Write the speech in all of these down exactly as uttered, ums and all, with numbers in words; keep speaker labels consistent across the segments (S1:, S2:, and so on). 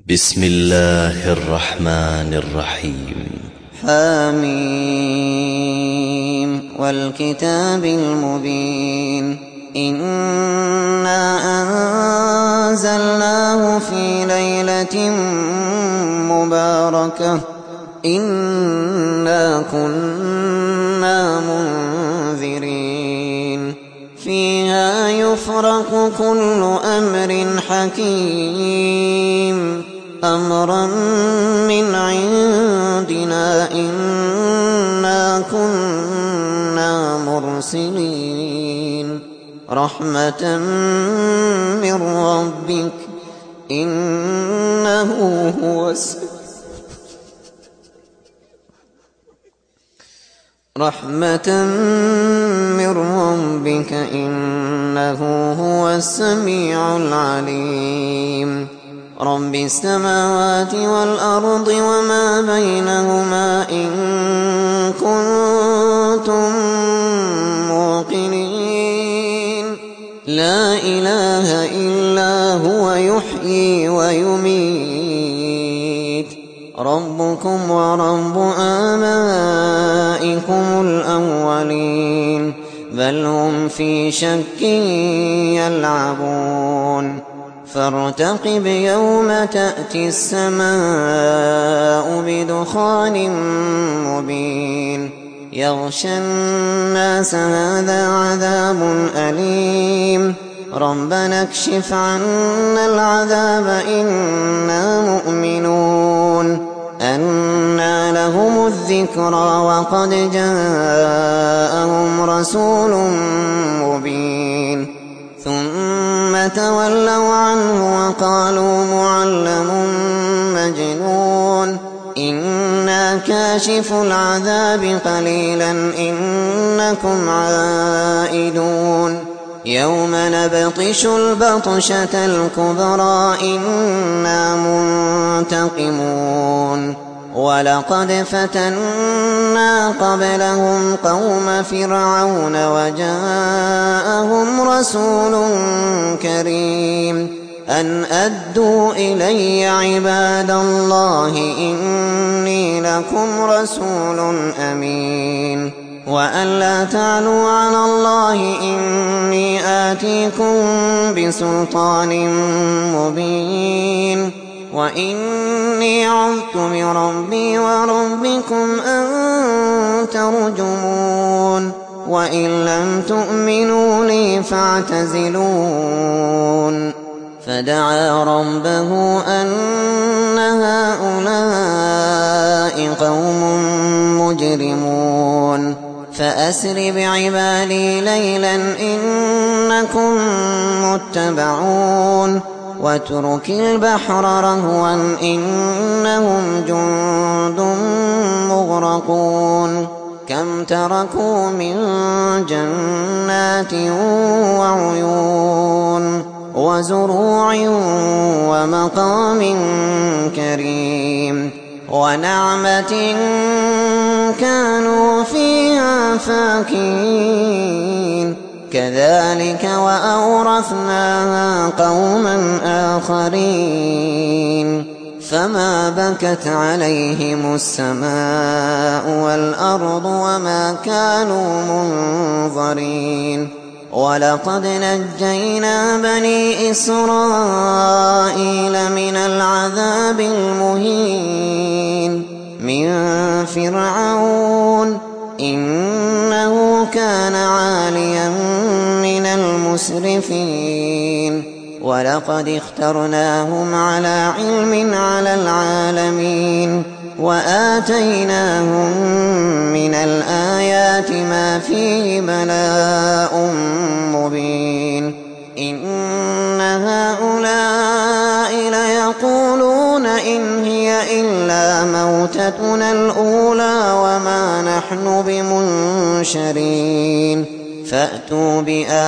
S1: بسم الله الرحمن الرحيم.
S2: حميم والكتاب المبين. إنا أنزلناه في ليلة مباركة إنا كنا منذرين فيها يفرق كل أمر حكيم أمرا من عندنا إنا كنا مرسلين رحمة من ربك إنه هو رحمة من ربك إنه هو السميع العليم. رب السماوات والأرض وما بينهما إن كنتم موقنين لا إله إلا هو يحيي ويميت ربكم ورب آبائكم الأولين بل هم في شك يلعبون فارتقب يوم تأتي السماء بدخان مبين يغشى الناس هذا عذاب أليم ربنا اكشف عنا العذاب إنا مؤمنون أنى لهم الذكرى وقد جاءهم رسول مبين ثم تولوا عنه وقالوا معلم مجنون إنا كاشف العذاب قليلا إنكم عائدون يوم نبطش البطشة الكبرى إنا منتقمون ولقد فتنا قبلهم قوم فرعون وجاءهم رسول كريم أن أدوا إلي عباد الله إني لكم رسول أمين وأن لا تعلوا على الله إني آتيكم بسلطان مبين وإني عذت بربي وربكم أن ترجمون وإن لم تؤمنوا لي فاعتزلون فدعا ربه أن هؤلاء قوم مجرمون فأسر بعبادي ليلا إنكم متبعون واترك البحر رهوا إنهم جند مغرقون كم تركوا من جنات وعيون وزروع ومقام كريم ونعمة كانوا فيها فاكهين كذلك وأورثناها قوما آخرين فما بكت عليهم السماء والأرض وما كانوا منظرين ولقد نجينا بني إسرائيل من العذاب المهين من فرعون إنه كان عاليا من المسرفين ولقد اخترناهم على علم على العالمين وآتيناهم من الآيات ما فيه بلاء مبين إن هؤلاء ليقولون إن هي إلا موتتنا الأولى وما نحن بمنشرين فأتوا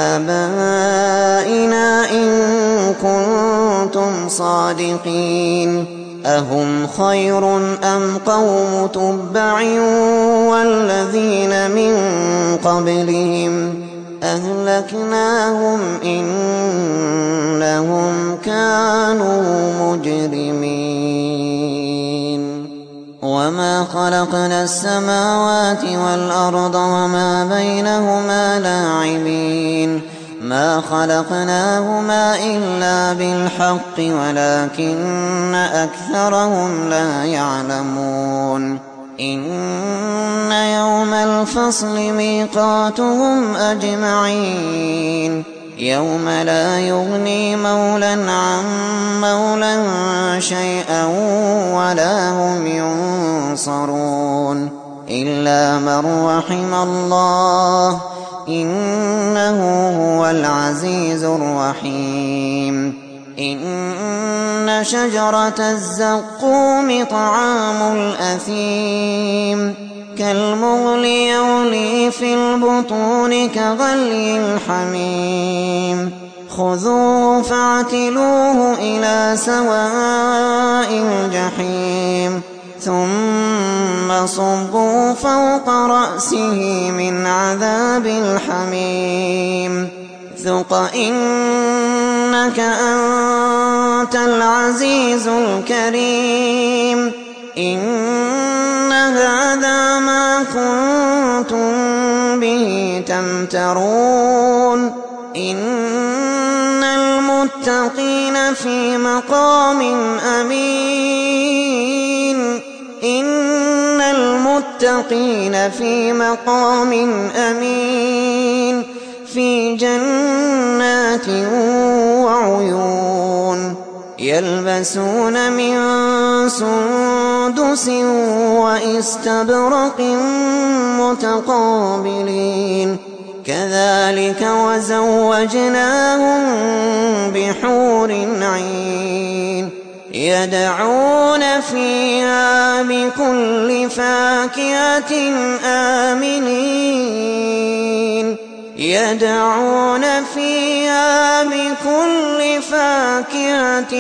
S2: بآبائنا إن كنتم صادقين أهم خير أم قوم تبع والذين من قبلهم أهلكناهم إنهم كانوا مجرمين وما خلقنا السماوات والأرض وما بينهما لاعبين ما خلقناهما إلا بالحق ولكن أكثرهم لا يعلمون إن يوم الفصل ميقاتهم أجمعين يوم لا يغني مولى عن مولى شيئا ولا هم ينصرون إلا من رحم الله إنه هو العزيز الرحيم إن شجرة الزقوم طعام الأثيم كالمغل يغلي في البطون كغلي الحميم خذوه فاعتلوه إلى سواء الجحيم ثم صبوا فوق رأسه من عذاب الحميم ذق إنك أنت العزيز الكريم إن هذا ما كنتم به تمترون إن المتقين في مقام أمين إن المتقين في مقام أمين في جنات وعيون يلبسون من سندس وإستبرق متقابلين كذلك وزوجناهم بحور عين يدعون فيها بكل فاكهة آمنين يدعون فيها بكل فاكهة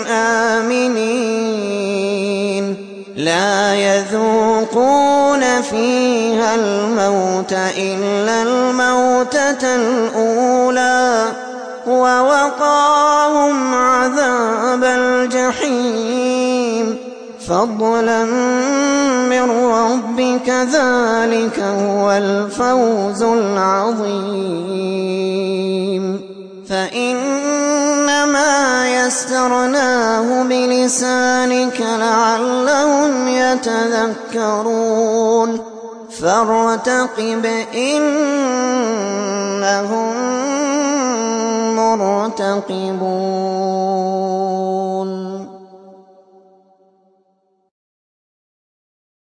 S2: آمنين لا يذوقون فيها الموت إلا الموتة الأولى ووقاهم عذاب الجحيم فضلا من ربك ذلك هو الفوز العظيم فإنما يسرناه بلسانك لعلهم يتذكرون فارتقب إنهم مرتقبون